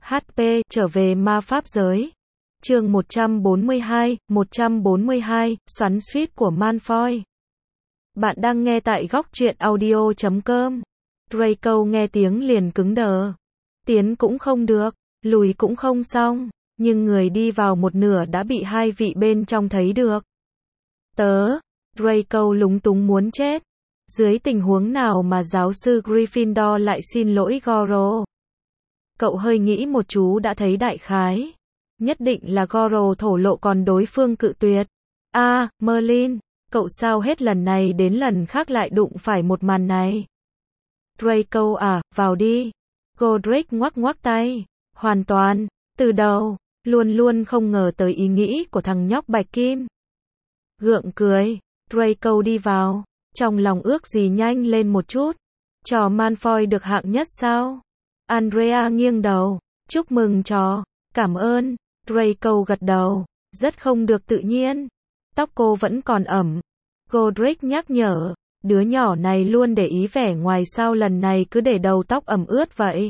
HP, trở về ma pháp giới. Chương 142, xoắn xuýt của Malfoy. Bạn đang nghe tại góc truyện audio.com. Draco nghe tiếng liền cứng đờ. Tiến cũng không được, lùi cũng không xong, nhưng người đi vào một nửa đã bị hai vị bên trong thấy được. Draco lúng túng muốn chết. Dưới tình huống nào mà giáo sư Gryffindor lại xin lỗi Goro? Cậu hơi nghĩ một chú đã thấy đại khái. Nhất định là Goro thổ lộ còn đối phương cự tuyệt. Merlin, cậu sao hết lần này đến lần khác lại đụng phải một màn này? Draco vào đi. Godric ngoắc ngoắc tay. Hoàn toàn, từ đầu, luôn luôn không ngờ tới ý nghĩ của thằng nhóc bạch kim. Gượng cười, Draco đi vào, trong lòng ước gì nhanh lên một chút. Trò Malfoy được hạng nhất sao? Andrea nghiêng đầu, chúc mừng trò, cảm ơn. Draco gật đầu, rất không được tự nhiên. Tóc cô vẫn còn ẩm. Godric nhắc nhở, đứa nhỏ này luôn để ý vẻ ngoài sao lần này cứ để đầu tóc ẩm ướt vậy.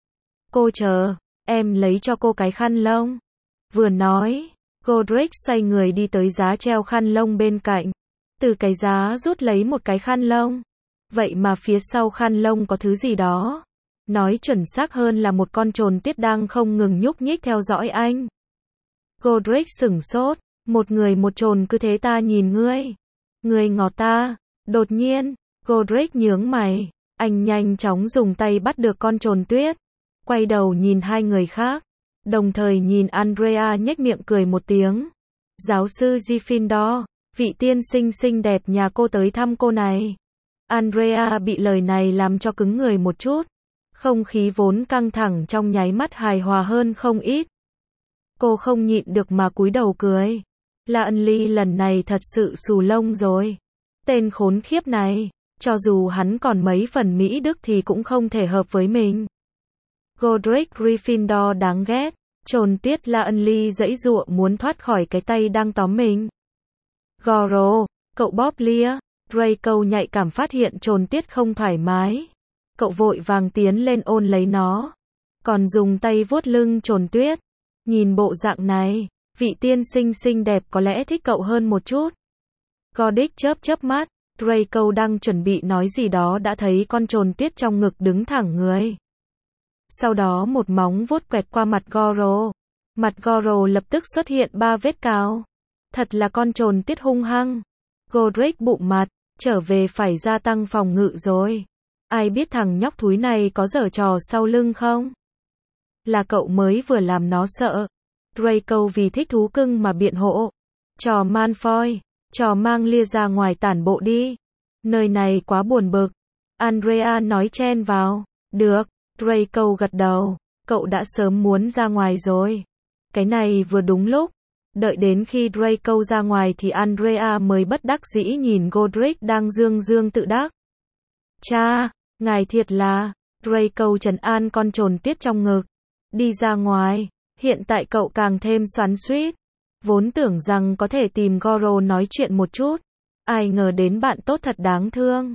Cô chờ, em lấy cho cô cái khăn lông. Vừa nói, Godric xoay người đi tới giá treo khăn lông bên cạnh. Từ cái giá rút lấy một cái khăn lông. Vậy mà phía sau khăn lông có thứ gì đó. Nói chuẩn xác hơn là một con trồn tuyết đang không ngừng nhúc nhích theo dõi anh. Godric sửng sốt, một người một trồn cứ thế ta nhìn ngươi. Ngươi ngó ta. Đột nhiên, Godric nhướng mày, anh nhanh chóng dùng tay bắt được con trồn tuyết. Quay đầu nhìn hai người khác, đồng thời nhìn Andrea nhếch miệng cười một tiếng. Giáo sư Gryffindor, vị tiên sinh xinh đẹp nhà cô tới thăm cô này. Andrea bị lời này làm cho cứng người một chút. Không khí vốn căng thẳng trong nháy mắt hài hòa hơn không ít. Cô không nhịn được mà cúi đầu cười. Lee lần này thật sự xù lông rồi. Tên khốn khiếp này, cho dù hắn còn mấy phần mỹ đức thì cũng không thể hợp với mình. Godric Gryffindor đáng ghét. Trồn tuyết Lee giãy giụa muốn thoát khỏi cái tay đang tóm mình. Goro, cậu bóp lia. Draco nhạy cảm phát hiện trồn tuyết không thoải mái. Cậu vội vàng tiến lên ôn lấy nó. Còn dùng tay vuốt lưng trồn tuyết. Nhìn bộ dạng này, vị tiên sinh xinh đẹp có lẽ thích cậu hơn một chút. Godric chớp mắt, Draco đang chuẩn bị nói gì đó đã thấy con trồn tuyết trong ngực đứng thẳng người. Sau đó một móng vuốt quẹt qua mặt Goro. Mặt Goro lập tức xuất hiện 3 vết cào. Thật là con trồn tuyết hung hăng. Godric bụng mặt, trở về phải gia tăng phòng ngự rồi. Ai biết thằng nhóc thúi này có giở trò sau lưng không? Là cậu mới vừa làm nó sợ. Draco vì thích thú cưng mà biện hộ. Trò Malfoy, trò mang lia ra ngoài tản bộ đi. Nơi này quá buồn bực. Andrea nói chen vào. Được, Draco gật đầu. Cậu đã sớm muốn ra ngoài rồi. Cái này vừa đúng lúc. Đợi đến khi Draco ra ngoài thì Andrea mới bất đắc dĩ nhìn Godric đang dương tự đắc. Cha, ngài thiệt là. Draco trấn an con trồn tuyết trong ngực. Đi ra ngoài, hiện tại cậu càng thêm xoắn xuýt. Vốn tưởng rằng có thể tìm Goro nói chuyện một chút. Ai ngờ đến bạn tốt thật đáng thương.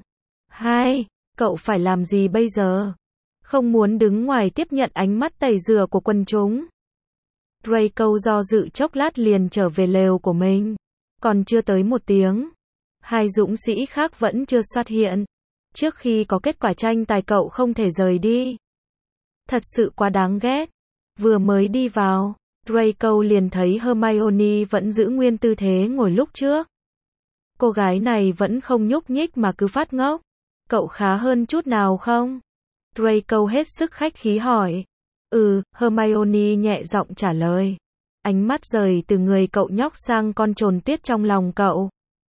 Cậu phải làm gì bây giờ? Không muốn đứng ngoài tiếp nhận ánh mắt tẩy rửa của quần chúng. Draco do dự chốc lát liền trở về lều của mình. Còn chưa tới một tiếng. Hai dũng sĩ khác vẫn chưa xuất hiện. Trước khi có kết quả tranh tài cậu không thể rời đi. Thật sự quá đáng ghét. Vừa mới đi vào, Draco liền thấy Hermione vẫn giữ nguyên tư thế ngồi lúc trước. Cô gái này vẫn không nhúc nhích mà cứ phát ngốc. Cậu khá hơn chút nào không? Draco hết sức khách khí hỏi. Hermione nhẹ giọng trả lời. Ánh mắt rời từ người cậu nhóc sang con trồn tuyết trong lòng cậu.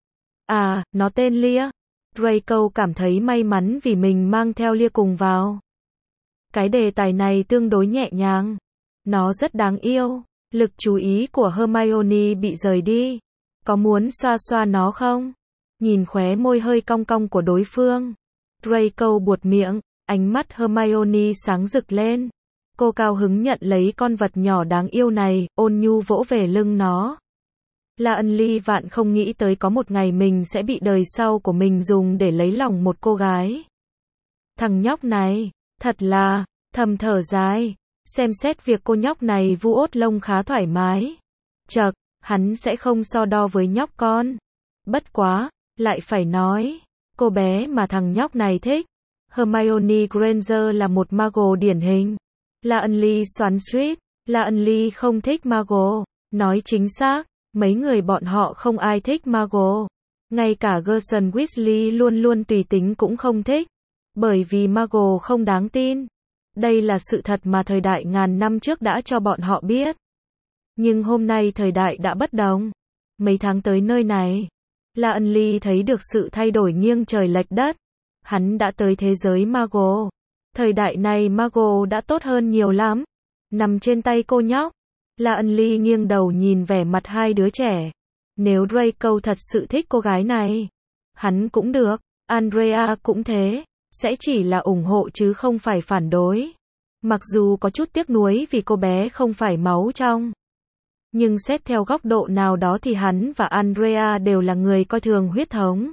Nó tên Lia. Draco cảm thấy may mắn vì mình mang theo Lia cùng vào. Cái đề tài này tương đối nhẹ nhàng. Nó rất đáng yêu. Lực chú ý của Hermione bị rời đi. Có muốn xoa xoa nó không? Nhìn khóe môi hơi cong cong của đối phương. Draco buột miệng, ánh mắt Hermione sáng rực lên. Cô cao hứng nhận lấy con vật nhỏ đáng yêu này, ôn nhu vỗ về lưng nó. Lee vạn không nghĩ tới có một ngày mình sẽ bị đời sau của mình dùng để lấy lòng một cô gái. Thằng nhóc này, thật là, thầm thở dài. Xem xét việc cô nhóc này vuốt ốt lông khá thoải mái. Chậc, hắn sẽ không so đo với nhóc con. Bất quá, lại phải nói, cô bé mà thằng nhóc này thích. Hermione Granger là một Muggle điển hình. Là Lee xoắn xuýt, là Lee không thích Muggle. Nói chính xác, mấy người bọn họ không ai thích Muggle. Ngay cả Gerson Weasley luôn luôn tùy tính cũng không thích. Bởi vì Muggle không đáng tin. Đây là sự thật mà thời đại ngàn năm trước đã cho bọn họ biết. Nhưng hôm nay thời đại đã bất đồng. Mấy tháng tới nơi này, là Lee thấy được sự thay đổi nghiêng trời lệch đất. Hắn đã tới thế giới Muggle. Thời đại này Muggle đã tốt hơn nhiều lắm. Nằm trên tay cô nhóc. Là Lee nghiêng đầu nhìn vẻ mặt hai đứa trẻ. Nếu Draco thật sự thích cô gái này, hắn cũng được, Andrea cũng thế, sẽ chỉ là ủng hộ chứ không phải phản đối. Mặc dù có chút tiếc nuối vì cô bé không phải máu trong. Nhưng xét theo góc độ nào đó thì hắn và Andrea đều là người coi thường huyết thống.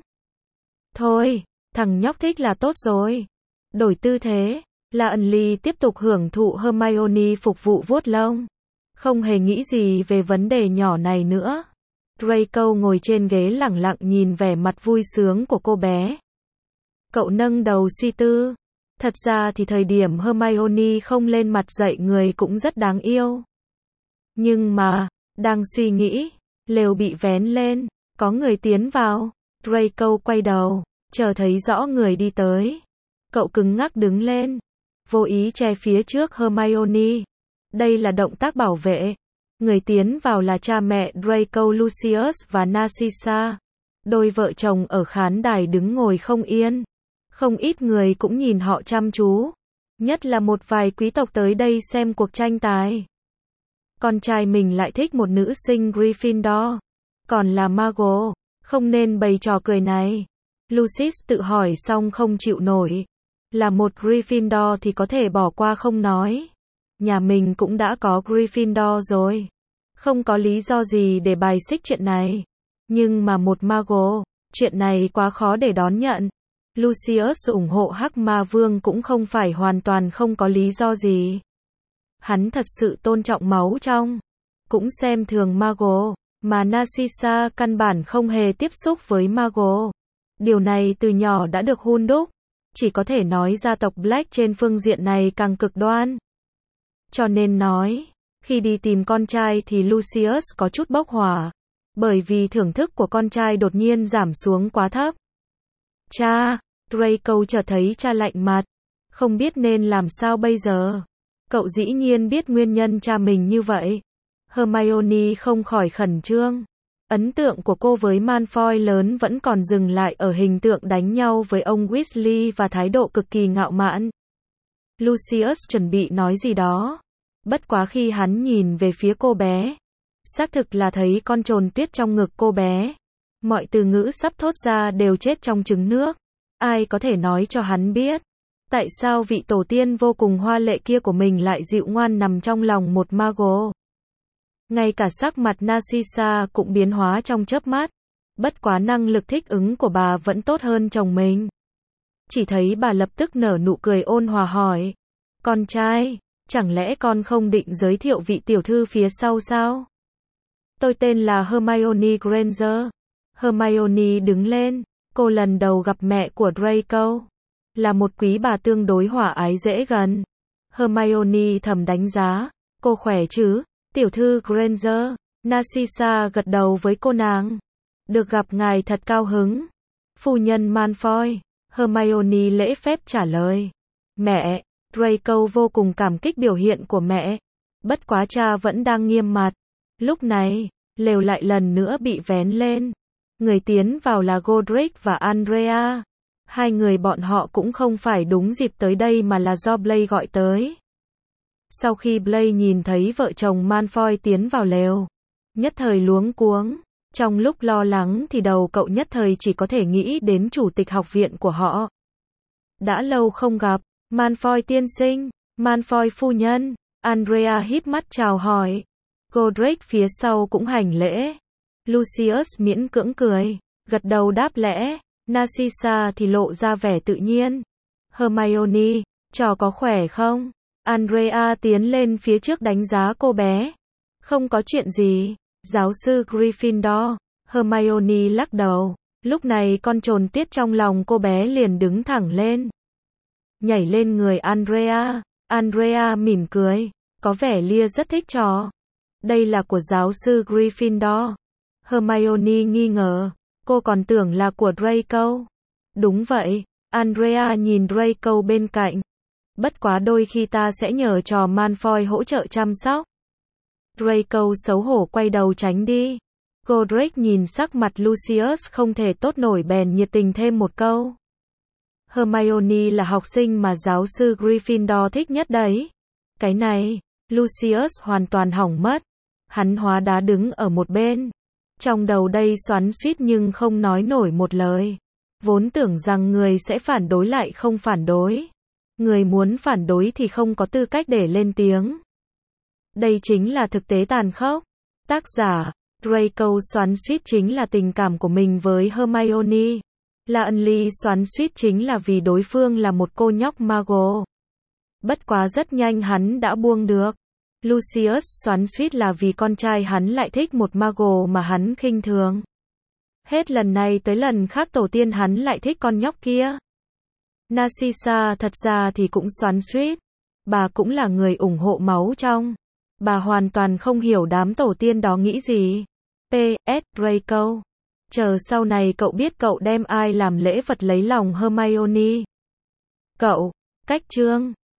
Thôi, thằng nhóc thích là tốt rồi. Đổi tư thế, là Lee tiếp tục hưởng thụ Hermione phục vụ vuốt lông. Không hề nghĩ gì về vấn đề nhỏ này nữa. Draco ngồi trên ghế lẳng lặng nhìn vẻ mặt vui sướng của cô bé. Cậu nâng đầu suy tư. Thật ra thì thời điểm Hermione không lên mặt dạy người cũng rất đáng yêu. Nhưng mà, đang suy nghĩ, lều bị vén lên, có người tiến vào. Draco quay đầu, chờ thấy rõ người đi tới. Cậu cứng ngắc đứng lên, vô ý che phía trước Hermione. Đây là động tác bảo vệ. Người tiến vào là cha mẹ Draco Lucius và Narcissa. Đôi vợ chồng ở khán đài đứng ngồi không yên. Không ít người cũng nhìn họ chăm chú. Nhất là một vài quý tộc tới đây xem cuộc tranh tài. Con trai mình lại thích một nữ sinh Gryffindor. Còn là Muggle, không nên bày trò cười này. Lucius tự hỏi xong không chịu nổi. Là một Gryffindor thì có thể bỏ qua không nói. Nhà mình cũng đã có Gryffindor rồi. Không có lý do gì để bài xích chuyện này. Nhưng mà một Muggle, chuyện này quá khó để đón nhận. Lucius ủng hộ Hắc Ma Vương cũng không phải hoàn toàn không có lý do gì. Hắn thật sự tôn trọng máu trong. Cũng xem thường Muggle, mà Narcissa căn bản không hề tiếp xúc với Muggle. Điều này từ nhỏ đã được hun đúc. Chỉ có thể nói gia tộc Black trên phương diện này càng cực đoan. Cho nên nói, khi đi tìm con trai thì Lucius có chút bốc hỏa. Bởi vì thưởng thức của con trai đột nhiên giảm xuống quá thấp. Cha, Draco chợt thấy cha lạnh mặt. Không biết nên làm sao bây giờ. Cậu dĩ nhiên biết nguyên nhân cha mình như vậy. Hermione không khỏi khẩn trương. Ấn tượng của cô với Malfoy lớn vẫn còn dừng lại ở hình tượng đánh nhau với ông Weasley và thái độ cực kỳ ngạo mạn. Lucius chuẩn bị nói gì đó. Bất quá khi hắn nhìn về phía cô bé, xác thực là thấy con trồn tuyết trong ngực cô bé. Mọi từ ngữ sắp thốt ra đều chết trong trứng nước. Ai có thể nói cho hắn biết, tại sao vị tổ tiên vô cùng hoa lệ kia của mình lại dịu ngoan nằm trong lòng một Muggle. Ngay cả sắc mặt Narcissa cũng biến hóa trong chớp mắt. Bất quá năng lực thích ứng của bà vẫn tốt hơn chồng mình. Chỉ thấy bà lập tức nở nụ cười ôn hòa hỏi. Con trai, chẳng lẽ con không định giới thiệu vị tiểu thư phía sau sao? Tôi tên là Hermione Granger. Hermione đứng lên. Cô lần đầu gặp mẹ của Draco. Là một quý bà tương đối hòa ái dễ gần. Hermione thầm đánh giá. Cô khỏe chứ, tiểu thư Granger? Narcissa gật đầu với cô nàng. Được gặp ngài thật cao hứng. Phu nhân Malfoy. Hermione lễ phép trả lời. Mẹ, Draco vô cùng cảm kích biểu hiện của mẹ. Bất quá cha vẫn đang nghiêm mặt. Lúc này, lều lại lần nữa bị vén lên. Người tiến vào là Godric và Andrea. Hai người bọn họ cũng không phải đúng dịp tới đây mà là do Blaise gọi tới. Sau khi Blaise nhìn thấy vợ chồng Malfoy tiến vào lều, nhất thời luống cuống. Trong lúc lo lắng thì đầu cậu nhất thời chỉ có thể nghĩ đến chủ tịch học viện của họ. Đã lâu không gặp, Malfoy tiên sinh, Malfoy phu nhân. Andrea híp mắt chào hỏi. Godric phía sau cũng hành lễ. Lucius miễn cưỡng cười, gật đầu đáp lễ. Narcissa thì lộ ra vẻ tự nhiên. Hermione, trò có khỏe không? Andrea tiến lên phía trước đánh giá cô bé. Không có chuyện gì, giáo sư Gryffindor. Hermione lắc đầu. Lúc này con trồn tiết trong lòng cô bé liền đứng thẳng lên. Nhảy lên người Andrea. Andrea mỉm cười. Có vẻ Lia rất thích trò. Đây là của giáo sư Gryffindor. Hermione nghi ngờ. Cô còn tưởng là của Draco. Đúng vậy. Andrea nhìn Draco bên cạnh. Bất quá đôi khi ta sẽ nhờ trò Malfoy hỗ trợ chăm sóc. Draco xấu hổ quay đầu tránh đi. Godric nhìn sắc mặt Lucius không thể tốt nổi bèn nhiệt tình thêm một câu. Hermione là học sinh mà giáo sư Gryffindor thích nhất đấy. Cái này, Lucius hoàn toàn hỏng mất. Hắn hóa đá đứng ở một bên. Trong đầu đây xoắn xuýt nhưng không nói nổi một lời. Vốn tưởng rằng người sẽ phản đối lại không phản đối. Người muốn phản đối thì không có tư cách để lên tiếng. Đây chính là thực tế tàn khốc. Tác giả, Draco xoắn xuýt chính là tình cảm của mình với Hermione. Leonly xoắn xuýt chính là vì đối phương là một cô nhóc Muggle. Bất quá rất nhanh hắn đã buông được. Lucius xoắn xuýt là vì con trai hắn lại thích một Muggle mà hắn khinh thường. Hết lần này tới lần khác tổ tiên hắn lại thích con nhóc kia. Narcissa thật ra thì cũng xoắn xuýt. Bà cũng là người ủng hộ máu trong. Bà hoàn toàn không hiểu đám tổ tiên đó nghĩ gì. P.S. Draco. Chờ sau này cậu biết cậu đem ai làm lễ vật lấy lòng Hermione. Cậu, cách chương.